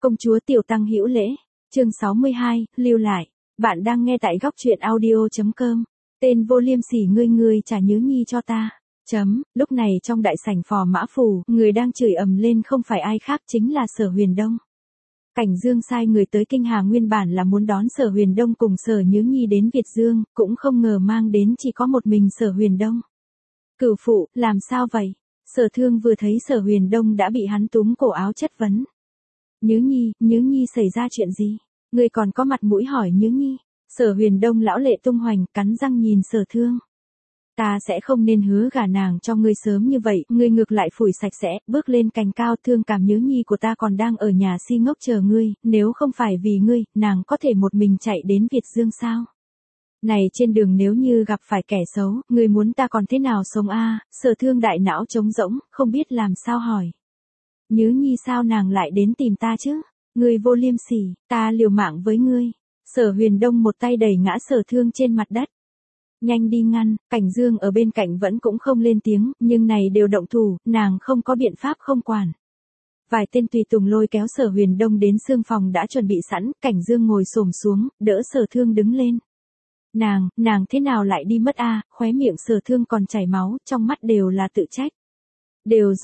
Công chúa Tiểu Tăng hữu lễ. Chương 62, lưu lại. Bạn đang nghe tại góc truyện audio.com. Tên vô liêm sỉ ngươi trả nhớ nhi cho ta. Lúc này trong đại sảnh Phò Mã Phủ, người đang chửi ầm lên không phải ai khác chính là Sở Huyền Đông. Cảnh Dương sai người tới Kinh Hà nguyên bản là muốn đón Sở Huyền Đông cùng Sở Nhớ Nhi đến Việt Dương, cũng không ngờ mang đến chỉ có một mình Sở Huyền Đông. Cửu phụ, làm sao vậy? Sở Thương vừa thấy Sở Huyền Đông đã bị hắn túm cổ áo chất vấn. Nhớ Nhi xảy ra chuyện gì? Ngươi còn có mặt mũi hỏi Nhớ Nhi? Sở Huyền Đông lão lệ tung hoành, cắn răng nhìn Sở Thương. Ta sẽ không nên hứa gả nàng cho ngươi sớm như vậy, ngươi ngược lại phủi sạch sẽ, bước lên cành cao. Thương cảm Nhớ Nhi của ta còn đang ở nhà si ngốc chờ ngươi, nếu không phải vì ngươi, nàng có thể một mình chạy đến Việt Dương sao? Này trên đường nếu như gặp phải kẻ xấu, ngươi muốn ta còn thế nào sống a? Sở Thương đại não trống rỗng, không biết làm sao hỏi. Nhớ Nhi sao nàng lại đến tìm ta chứ? Ngươi vô liêm sỉ, ta liều mạng với ngươi. Sở Huyền Đông một tay đẩy ngã Sở Thương trên mặt đất. Nhanh đi ngăn, Cảnh Dương ở bên cạnh vẫn cũng không lên tiếng, nhưng này đều động thủ, nàng không có biện pháp không quản. Vài tên tùy tùng lôi kéo Sở Huyền Đông đến xương phòng đã chuẩn bị sẵn, Cảnh Dương ngồi xổm xuống, đỡ Sở Thương đứng lên. Nàng thế nào lại đi mất a? Khóe miệng Sở Thương còn chảy máu, trong mắt đều là tự trách. Đều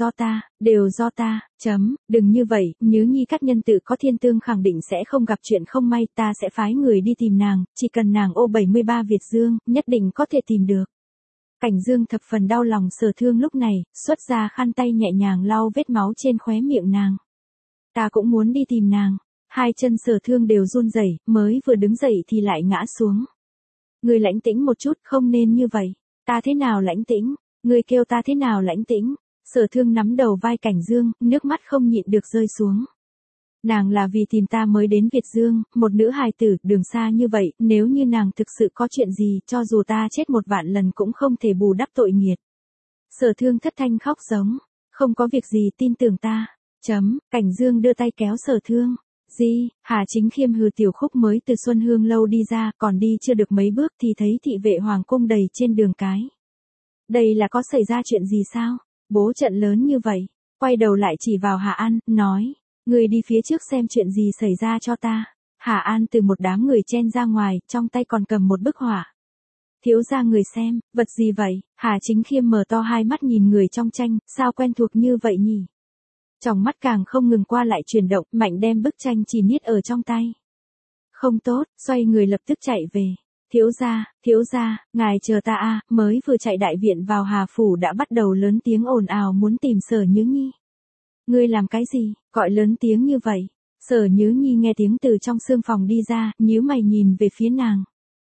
do ta, đừng như vậy, Nhớ Nhi các nhân tự có thiên tương khẳng định sẽ không gặp chuyện không may, ta sẽ phái người đi tìm nàng, chỉ cần nàng ô 73 Việt Dương, nhất định có thể tìm được. Cảnh Dương thập phần đau lòng Sở Thương lúc này, xuất ra khăn tay nhẹ nhàng lau vết máu trên khóe miệng nàng. Ta cũng muốn đi tìm nàng, hai chân Sở Thương đều run rẩy, mới vừa đứng dậy thì lại ngã xuống. Ngươi lãnh tĩnh một chút, không nên như vậy. Ta thế nào lãnh tĩnh? Ngươi kêu ta thế nào lãnh tĩnh? Sở Thương nắm đầu vai Cảnh Dương, nước mắt không nhịn được rơi xuống. Nàng là vì tìm ta mới đến Việt Dương, một nữ hài tử, đường xa như vậy, nếu như nàng thực sự có chuyện gì, cho dù ta chết 1.000.000 lần cũng không thể bù đắp tội nghiệt. Sở Thương thất thanh khóc giống, không có việc gì, tin tưởng ta. Cảnh Dương đưa tay kéo Sở Thương. Hà Chính Khiêm hừ Tiểu Khúc mới từ Xuân Hương lâu đi ra, còn đi chưa được mấy bước thì thấy thị vệ hoàng cung đầy trên đường cái. Đây là có xảy ra chuyện gì sao? Bố trận lớn như vậy, quay đầu lại chỉ vào Hà An, nói, người đi phía trước xem chuyện gì xảy ra cho ta. Hà An từ một đám người chen ra ngoài, trong tay còn cầm một bức họa. Thiếu gia người xem, vật gì vậy? Hà Chính Khiêm mở to hai mắt nhìn người trong tranh, sao quen thuộc như vậy nhỉ? Trong mắt càng không ngừng qua lại chuyển động, mạnh đem bức tranh chỉ niết ở trong tay. Không tốt, xoay người lập tức chạy về. Thiếu gia, ngài chờ ta a. Mới vừa chạy đại viện vào Hà Phủ đã bắt đầu lớn tiếng ồn ào muốn tìm Sở Nhớ Nhi. Ngươi làm cái gì, gọi lớn tiếng như vậy? Sở Nhớ Nhi nghe tiếng từ trong xương phòng đi ra, nhíu mày nhìn về phía nàng.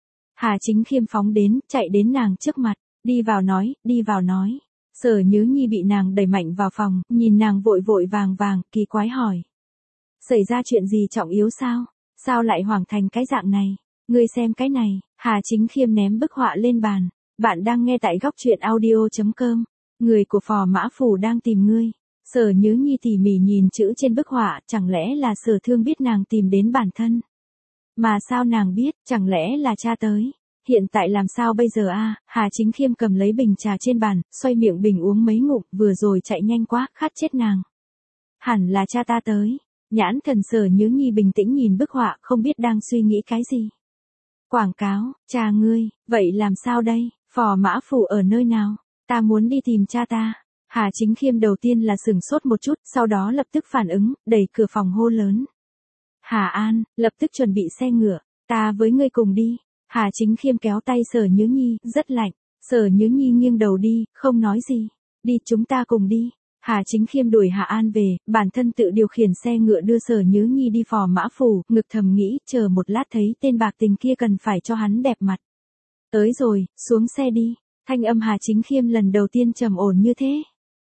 Hà Chính Khiêm phóng đến, chạy đến nàng trước mặt, đi vào nói. Sở Nhớ Nhi bị nàng đẩy mạnh vào phòng, nhìn nàng vội vàng, kỳ quái hỏi. Xảy ra chuyện gì trọng yếu sao? Sao lại hoảng thành cái dạng này? Ngươi xem cái này. Hà Chính Khiêm ném bức họa lên bàn. Bạn đang nghe tại góc truyện audio.com. Người của Phò Mã Phủ đang tìm ngươi. Sở Nhớ Nhi tỉ mỉ nhìn chữ trên bức họa, chẳng lẽ là Sở Thương biết nàng tìm đến bản thân? Mà sao nàng biết, chẳng lẽ là cha tới? Hiện tại làm sao bây giờ a? Hà Chính Khiêm cầm lấy bình trà trên bàn, xoay miệng bình uống mấy ngụm, vừa rồi chạy nhanh quá, khát chết nàng. Hẳn là cha ta tới. Nhãn thần Sở Nhớ Nhi bình tĩnh nhìn bức họa, không biết đang suy nghĩ cái gì. Quảng cáo, cha ngươi, vậy làm sao đây? Phò Mã Phủ ở nơi nào? Ta muốn đi tìm cha ta. Hà Chính Khiêm đầu tiên là sửng sốt một chút, sau đó lập tức phản ứng, đẩy cửa phòng hô lớn. Hà An, lập tức chuẩn bị xe ngựa, ta với ngươi cùng đi. Hà Chính Khiêm kéo tay Sở Nhớ Nhi, rất lạnh. Sở Nhớ Nhi nghiêng đầu đi, không nói gì. Đi, chúng ta cùng đi. Hà Chính Khiêm đuổi Hà An về, bản thân tự điều khiển xe ngựa đưa Sở Nhớ Nhi đi Phò Mã Phủ, ngực thầm nghĩ, chờ một lát thấy tên bạc tình kia cần phải cho hắn đẹp mặt. Tới rồi, xuống xe đi. Thanh âm Hà Chính Khiêm lần đầu tiên trầm ổn như thế.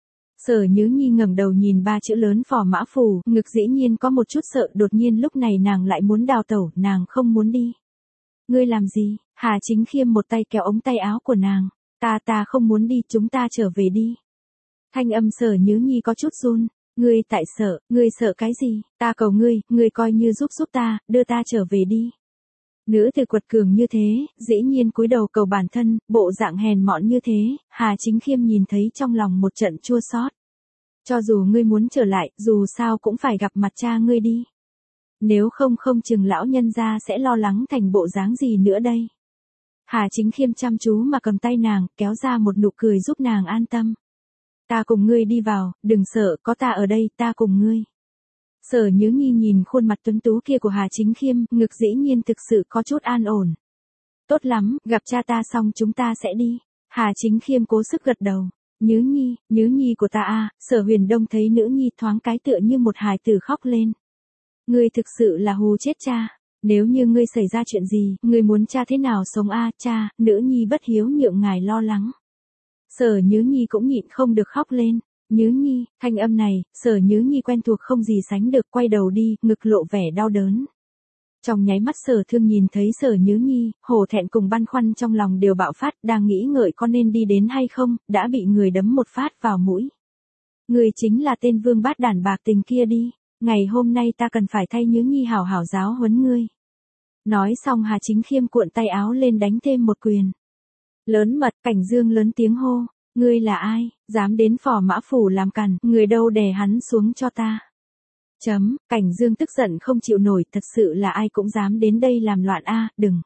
Sở Nhớ Nhi ngẩng đầu nhìn ba chữ lớn Phò Mã Phủ, ngực dĩ nhiên có một chút sợ, đột nhiên lúc này nàng lại muốn đào tẩu, nàng không muốn đi. Ngươi làm gì? Hà Chính Khiêm một tay kéo ống tay áo của nàng. Ta không muốn đi, chúng ta trở về đi. Thanh âm Sở Nhớ Nhi có chút run. Ngươi sợ cái gì? Ta cầu ngươi coi như giúp ta, đưa ta trở về đi. Nữ từ quật cường như thế, dĩ nhiên cúi đầu cầu bản thân, bộ dạng hèn mọn như thế, Hà Chính Khiêm nhìn thấy trong lòng một trận chua xót. Cho dù ngươi muốn trở lại, dù sao cũng phải gặp mặt cha ngươi đi. Nếu không chừng lão nhân gia sẽ lo lắng thành bộ dáng gì nữa đây. Hà Chính Khiêm chăm chú mà cầm tay nàng, kéo ra một nụ cười giúp nàng an tâm. Ta cùng ngươi đi vào, đừng sợ, có ta ở đây, ta cùng ngươi. Sở Nhớ Nhi nhìn khuôn mặt tuấn tú kia của Hà Chính Khiêm, ngực dĩ nhiên thực sự có chút an ổn. Tốt lắm, gặp cha ta xong chúng ta sẽ đi. Hà Chính Khiêm cố sức gật đầu. Nhớ Nhi của ta à, Sở Huyền Đông thấy nữ nhi thoáng cái tựa như một hài tử khóc lên. Ngươi thực sự là hù chết cha. Nếu như ngươi xảy ra chuyện gì, ngươi muốn cha thế nào sống a cha, nữ nhi bất hiếu nhượng ngài lo lắng. Sở Nhớ Nhi cũng nhịn không được khóc lên. Nhớ Nhi, thanh âm này, Sở Nhớ Nhi quen thuộc không gì sánh được, quay đầu đi, ngực lộ vẻ đau đớn. Trong nháy mắt Sở Thương nhìn thấy Sở Nhớ Nhi, hổ thẹn cùng băn khoăn trong lòng đều bạo phát, đang nghĩ ngợi có nên đi đến hay không, đã bị người đấm một phát vào mũi. Người chính là tên vương bát đản bạc tình kia đi, ngày hôm nay ta cần phải thay Nhớ Nhi hảo hảo giáo huấn ngươi. Nói xong Hà Chính Khiêm cuộn tay áo lên đánh thêm một quyền. Lớn mật, Cảnh Dương lớn tiếng hô, ngươi là ai, dám đến Phò Mã Phủ làm càn, người đâu đè hắn xuống cho ta. Cảnh Dương tức giận không chịu nổi, thật sự là ai cũng dám đến đây làm loạn a, đừng.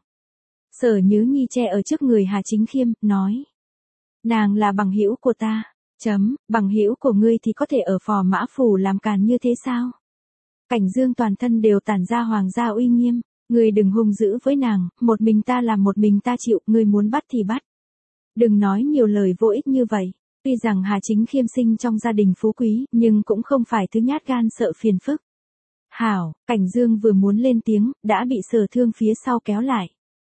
Sở Nhớ Nhi che ở trước người Hà Chính Khiêm, nói. Nàng là bằng hữu của ta. Bằng hữu của ngươi thì có thể ở Phò Mã Phủ làm càn như thế sao? Cảnh Dương toàn thân đều tản ra hoàng gia uy nghiêm, ngươi đừng hung dữ với nàng, một mình ta làm một mình ta chịu, ngươi muốn bắt thì bắt. Đừng nói nhiều lời vô ích như vậy. Tuy rằng Hà Chính Khiêm sinh trong gia đình phú quý, nhưng cũng không phải thứ nhát gan sợ phiền phức. Hảo, Cảnh Dương vừa muốn lên tiếng, đã bị Sở Thương phía sau kéo lại.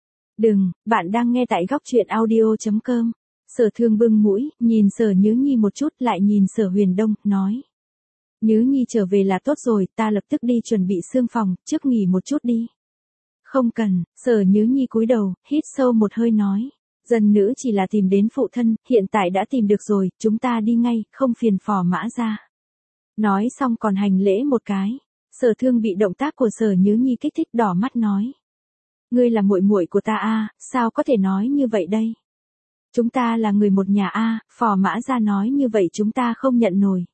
Đừng, bạn đang nghe tại góc truyện audio.com. Sở Thương bưng mũi, nhìn Sở Nhớ Nhi một chút, lại nhìn Sở Huyền Đông, nói. Nhớ Nhi trở về là tốt rồi, ta lập tức đi chuẩn bị xương phòng, trước nghỉ một chút đi. Không cần, Sở Nhớ Nhi cúi đầu, hít sâu một hơi nói. Dân nữ chỉ là tìm đến phụ thân, hiện tại đã tìm được rồi, chúng ta đi ngay, không phiền Phò Mã ra. Nói xong còn hành lễ một cái. Sở Thương bị động tác của Sở Nhớ Nhi kích thích, đỏ mắt nói. Ngươi là muội muội của ta a, sao có thể nói như vậy đây? Chúng ta là người một nhà a, Phò Mã ra nói như vậy chúng ta không nhận nổi.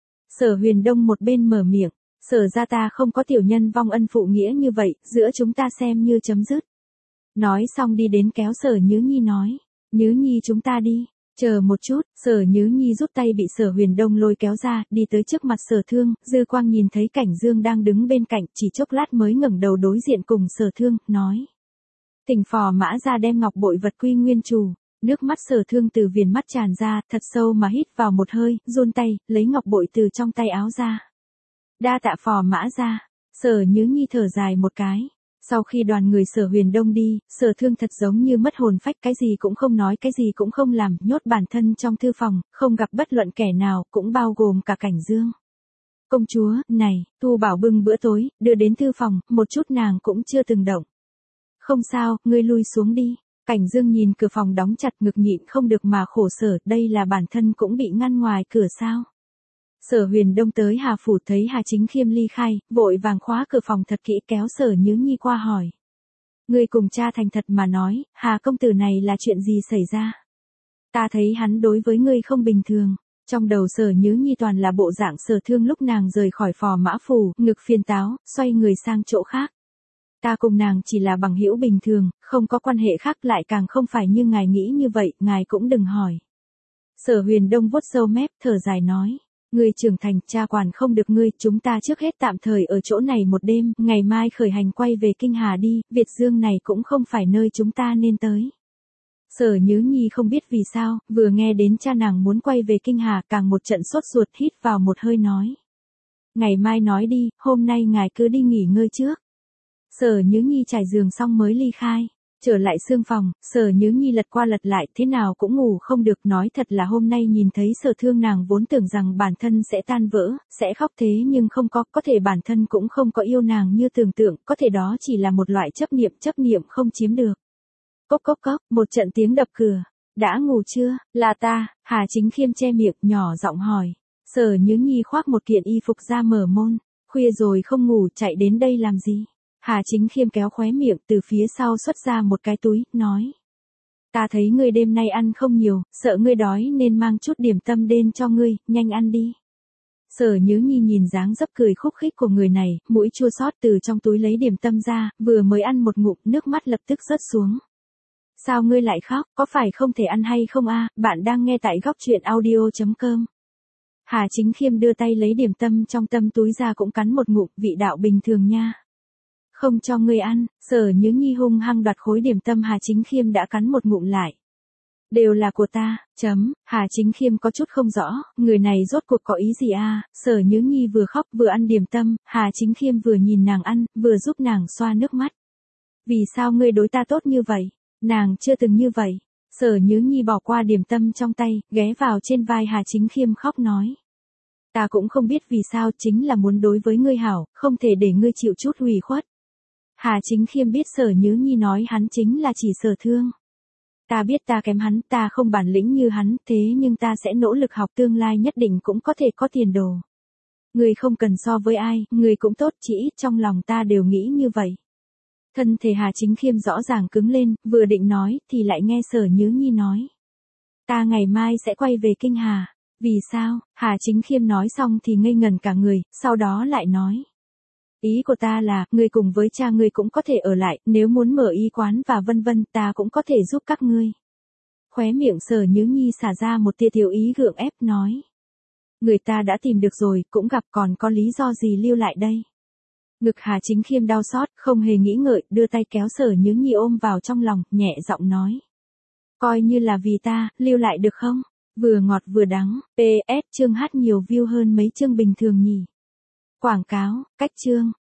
Sở Huyền Đông một bên mở miệng, Sở ra ta không có tiểu nhân vong ân phụ nghĩa như vậy, giữa chúng ta xem như chấm dứt. Nói xong đi đến kéo Sở Nhớ Nhi nói. Nhớ Nhi chúng ta đi. Chờ một chút, Sở Nhớ Nhi rút tay bị Sở Huyền Đông lôi kéo ra, đi tới trước mặt Sở Thương, dư quang nhìn thấy Cảnh Dương đang đứng bên cạnh, chỉ chốc lát mới ngẩng đầu đối diện cùng Sở Thương, nói. Thỉnh Phò Mã ra đem ngọc bội vật quy nguyên chủ. Nước mắt Sở Thương từ viền mắt tràn ra, thật sâu mà hít vào một hơi, run tay, lấy ngọc bội từ trong tay áo ra. Đa tạ Phò Mã ra. Sở Nhớ Nhi thở dài một cái. Sau khi đoàn người Sở Huyền Đông đi, Sở Thương thật giống như mất hồn phách, cái gì cũng không nói, cái gì cũng không làm, nhốt bản thân trong thư phòng, không gặp bất luận kẻ nào, cũng bao gồm cả Cảnh Dương. Công chúa, này, Tu Bảo bưng bữa tối, đưa đến thư phòng, một chút nàng cũng chưa từng động. Không sao, ngươi lui xuống đi. Cảnh Dương nhìn cửa phòng đóng chặt, ngực nhịn không được mà khổ sở, đây là bản thân cũng bị ngăn ngoài cửa sao. Sở Huyền Đông tới Hà Phủ thấy Hà Chính Khiêm ly khai, vội vàng khóa cửa phòng thật kỹ, kéo Sở Nhớ Nhi qua hỏi. Ngươi cùng cha thành thật mà nói, Hà công tử này là chuyện gì xảy ra? Ta thấy hắn đối với ngươi không bình thường. Trong đầu Sở Nhớ Nhi toàn là bộ dạng Sở Thương lúc nàng rời khỏi Phò Mã Phủ, ngực phiền táo, xoay người sang chỗ khác. Ta cùng nàng chỉ là bằng hữu bình thường, không có quan hệ khác, lại càng không phải như ngài nghĩ như vậy, ngài cũng đừng hỏi. Sở Huyền Đông vuốt râu mép, thở dài nói. Ngươi trưởng thành, cha quản không được ngươi, chúng ta trước hết tạm thời ở chỗ này một đêm, ngày mai khởi hành quay về Kinh Hà đi, Việt Dương này cũng không phải nơi chúng ta nên tới. Sở Nhớ Nhi không biết vì sao, vừa nghe đến cha nàng muốn quay về Kinh Hà, càng một trận sốt ruột, hít vào một hơi nói. Ngày mai nói đi, hôm nay ngài cứ đi nghỉ ngơi trước. Sở Nhớ Nhi trải giường xong mới ly khai. Trở lại xương phòng, Sở Nhớ Nhi lật qua lật lại, thế nào cũng ngủ không được, nói thật là hôm nay nhìn thấy Sở Thương nàng vốn tưởng rằng bản thân sẽ tan vỡ, sẽ khóc, thế nhưng không có thể bản thân cũng không có yêu nàng như tưởng tượng, có thể đó chỉ là một loại chấp niệm không chiếm được. Cốc cốc cốc, một trận tiếng đập cửa. Đã ngủ chưa? Là ta. Hà Chính Khiêm che miệng, nhỏ giọng hỏi. Sở Nhớ Nhi khoác một kiện y phục ra mở môn. Khuya rồi không ngủ, chạy đến đây làm gì? Hà Chính Khiêm kéo khóe miệng, từ phía sau xuất ra một cái túi, nói. Ta thấy ngươi đêm nay ăn không nhiều, sợ ngươi đói nên mang chút điểm tâm đến cho ngươi, nhanh ăn đi. Sở Nhớ Nhi nhìn dáng dấp cười khúc khích của người này, mũi chua xót từ trong túi lấy điểm tâm ra, vừa mới ăn một ngụm, nước mắt lập tức rớt xuống. Sao ngươi lại khóc, có phải không thể ăn hay không a? Bạn đang nghe tại góc truyện audio.com. Hà Chính Khiêm đưa tay lấy điểm tâm trong tâm túi ra cũng cắn một ngụm, vị đạo bình thường nha. Không cho ngươi ăn, Sở Nhớ Nhi hung hăng đoạt khối điểm tâm Hà Chính Khiêm đã cắn một ngụm lại. Đều là của ta, Hà Chính Khiêm có chút không rõ, người này rốt cuộc có ý gì a? Sở Nhớ Nhi vừa khóc vừa ăn điểm tâm, Hà Chính Khiêm vừa nhìn nàng ăn, vừa giúp nàng xoa nước mắt. Vì sao ngươi đối ta tốt như vậy? Nàng chưa từng như vậy. Sở Nhớ Nhi bỏ qua điểm tâm trong tay, ghé vào trên vai Hà Chính Khiêm khóc nói. Ta cũng không biết vì sao, chính là muốn đối với ngươi hảo, không thể để ngươi chịu chút hủy khuất. Hà Chính Khiêm biết Sở Nhớ Nhi nói hắn chính là chỉ sở thương. Ta biết ta kém hắn, ta không bản lĩnh như hắn, thế nhưng ta sẽ nỗ lực học, tương lai nhất định cũng có thể có tiền đồ. Ngươi không cần so với ai, ngươi cũng tốt, chỉ ít trong lòng ta đều nghĩ như vậy. Thân thể Hà Chính Khiêm rõ ràng cứng lên, vừa định nói, thì lại nghe Sở Nhớ Nhi nói. Ta ngày mai sẽ quay về Kinh Hà. Vì sao? Hà Chính Khiêm nói xong thì ngây ngẩn cả người, sau đó lại nói. Ý của ta là, ngươi cùng với cha ngươi cũng có thể ở lại, nếu muốn mở y quán và vân vân, ta cũng có thể giúp các ngươi. Khóe miệng Sở Nhớ Nhi xả ra một tia tiểu ý gượng ép nói. Người ta đã tìm được rồi, cũng gặp, còn có lý do gì lưu lại đây? Ngực Hà Chính Khiêm đau xót, không hề nghĩ ngợi, đưa tay kéo Sở Nhớ Nhi ôm vào trong lòng, nhẹ giọng nói. Coi như là vì ta, lưu lại được không? Vừa ngọt vừa đắng, PS chương hát nhiều view hơn mấy chương bình thường nhỉ. Quảng cáo, cách chương,